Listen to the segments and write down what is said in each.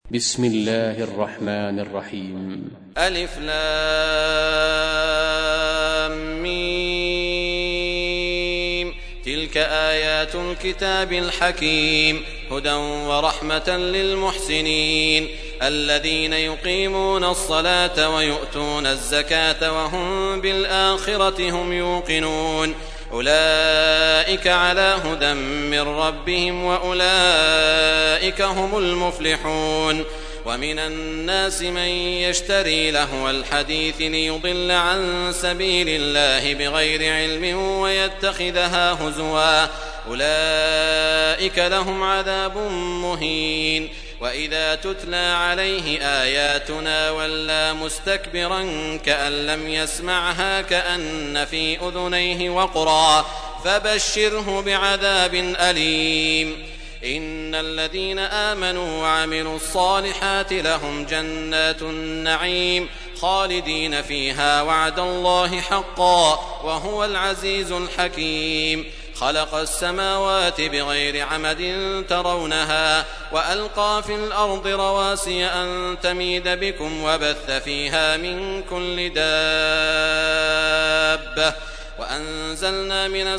بسم الله الرحمن الرحيم. ألف لام ميم. تلك آيات الكتاب الحكيم هدى ورحمة للمحسنين الذين يقيمون الصلاة ويؤتون الزكاة وهم بالآخرة هم يوقنون أولئك على هدى من ربهم وأولئك هم المفلحون. ومن الناس من يشتري لهو الحديث ليضل عن سبيل الله بغير علم ويتخذها هزوا أولئك لهم عذاب مهين. وإذا تتلى عليه آياتنا ولى مستكبرا كأن لم يسمعها كأن في أذنيه وقرا فبشره بعذاب أليم. إن الذين آمنوا وعملوا الصالحات لهم جنات النعيم خالدين فيها وعد الله حقا وهو العزيز الحكيم. خلق السماوات بغير عمد ترونها وألقى في الأرض رواسي أن تميد بكم وبث فيها من كل دابة وأنزلنا من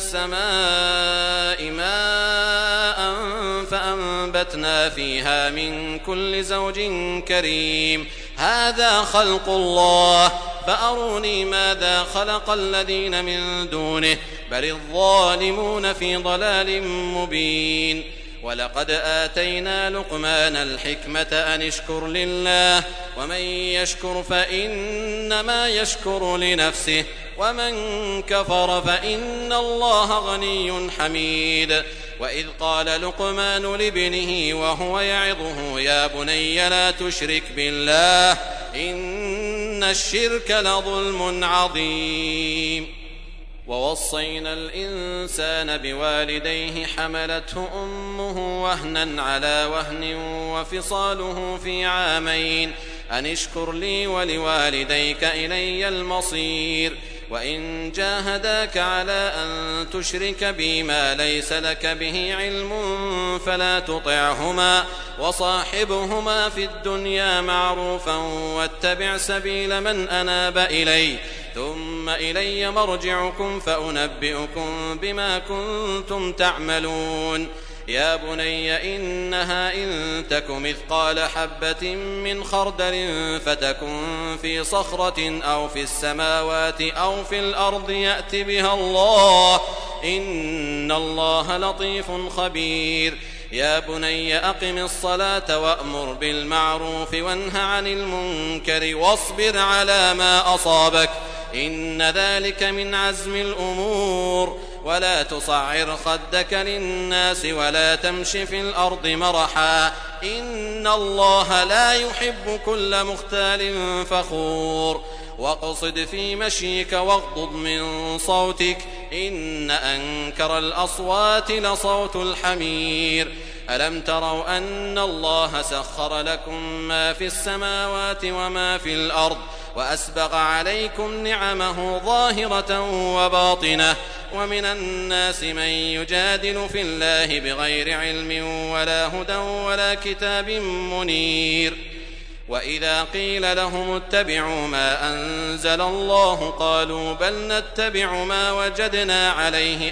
السماء ماء فأنبتنا فيها من كل زوج كريم. هذا خلق الله فأروني ماذا خلق الذين من دونه بل الظالمون في ضلال مبين. ولقد آتينا لقمان الحكمة أن اشكر لله ومن يشكر فإنما يشكر لنفسه ومن كفر فإن الله غني حميد. وإذ قال لقمان لابنه وهو يعظه يا بني لا تشرك بالله إن الشرك لظلم عظيم. ووصينا الإنسان بوالديه حملته أمه وهنا على وهن وفصاله في عامين أن اشكر لي ولوالديك إلي المصير. وإن جاهداك على أن تشرك بي ما ليس لك به علم فلا تطعهما وصاحبهما في الدنيا معروفا واتبع سبيل من أناب إلي ثم إلي مرجعكم فأنبئكم بما كنتم تعملون. يا بني إنها إن تك مثقال حبة من خردل فتكن في صخرة أو في السماوات أو في الأرض يأت بها الله إن الله لطيف خبير. يا بني أقم الصلاة وأمر بالمعروف وانه عن المنكر واصبر على ما أصابك إن ذلك من عزم الأمور. ولا تصعر خدك للناس ولا تمش في الأرض مرحا إن الله لا يحب كل مختال فخور. واقصد في مشيك واغضض من صوتك إن أنكر الأصوات لصوت الحمير. ألم تروا أن الله سخر لكم ما في السماوات وما في الأرض وأسبغ عليكم نعمه ظاهرة وباطنة. ومن الناس من يجادل في الله بغير علم ولا هدى ولا كتاب منير. وإذا قيل لهم اتبعوا ما أنزل الله قالوا بل نتبع ما وجدنا عليه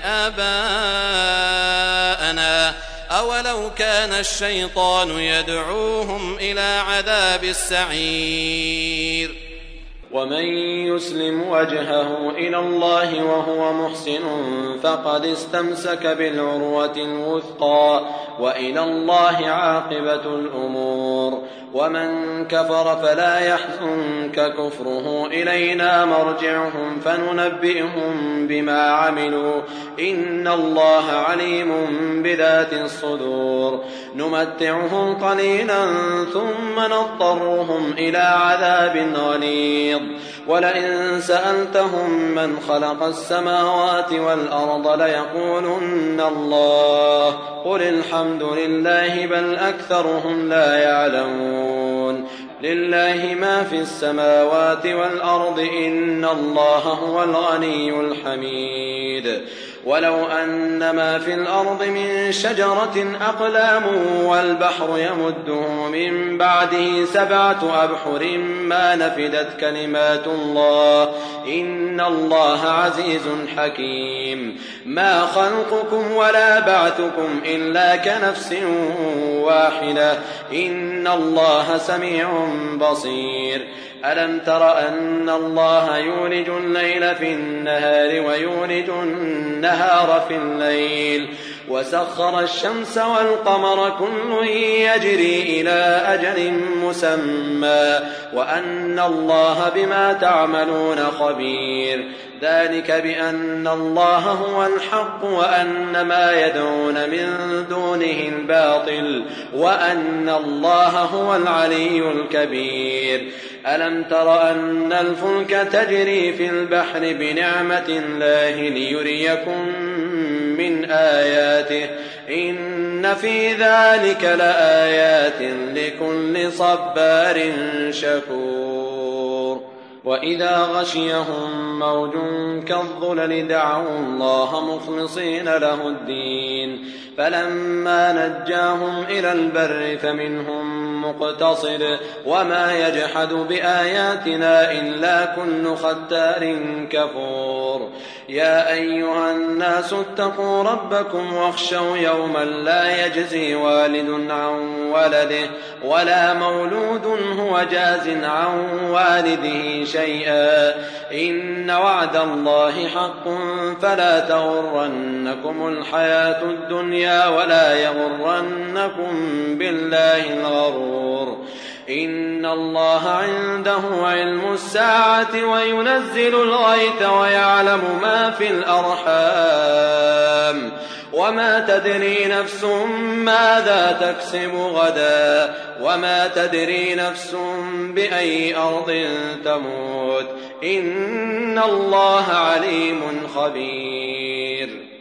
آباءنا أولو كان الشيطان يدعوهم إلى عذاب السعير. ومن يسلم وجهه إلى الله وهو محسن فقد استمسك بالعروة الوثقى وإلى الله عاقبة الأمور. ومن كفر فلا يحزنك كفره إلينا مرجعهم فننبئهم بما عملوا إن الله عليم بذات الصدور. نمتعهم قليلا ثم نضطرهم إلى عذاب غليظ. ولئن سألتهم من خلق السماوات والأرض ليقولن الله قل الحمد لله بل أكثرهم لا يعلمون. لله ما في السماوات والأرض إن الله هو الغني الحميد. ولو أن ما في الأرض من شجرة أقلام والبحر يمده من بعده 7 أبحر ما نفدت كلمات الله إن الله عزيز حكيم ما خلقكم ولا بعثكم إلا كنفس واحدة إن الله سميع بصير ألم تر أن الله يولج الليل في النهار ويولج النهار في الليل وسخر الشمس والقمر كل يجري إلى أجل مسمى وأن الله بما تعملون خبير ذلك بأن الله هو الحق وأن ما يدعون من دونه الباطل وأن الله هو العلي الكبير ألم تر أن الفلك تجري في البحر بنعمة الله ليريكم من آياته إن في ذلك لآيات لكل صبار شكور وإذا غشيهم موج كالظلل دعوا الله مخلصين له الدين فلما نجاهم إلى البر فمنهم مقتصد وما يجحد بآياتنا إلا كل ختار كفور يا أيها الناس اتقوا ربكم واخشوا يوما لا يجزي والد عن ولده ولا مولود هو جاز عن والده شيئا إن وعد الله حق فلا تغرنكم الحياة الدنيا ولا يغرنكم بالله الغرور إن الله عنده علم الساعة وينزل الغيث ويعلم ما في الأرحام وما تدري نفس ماذا تكسب غدا وما تدري نفس بأي أرض تموت إن الله عليم خبير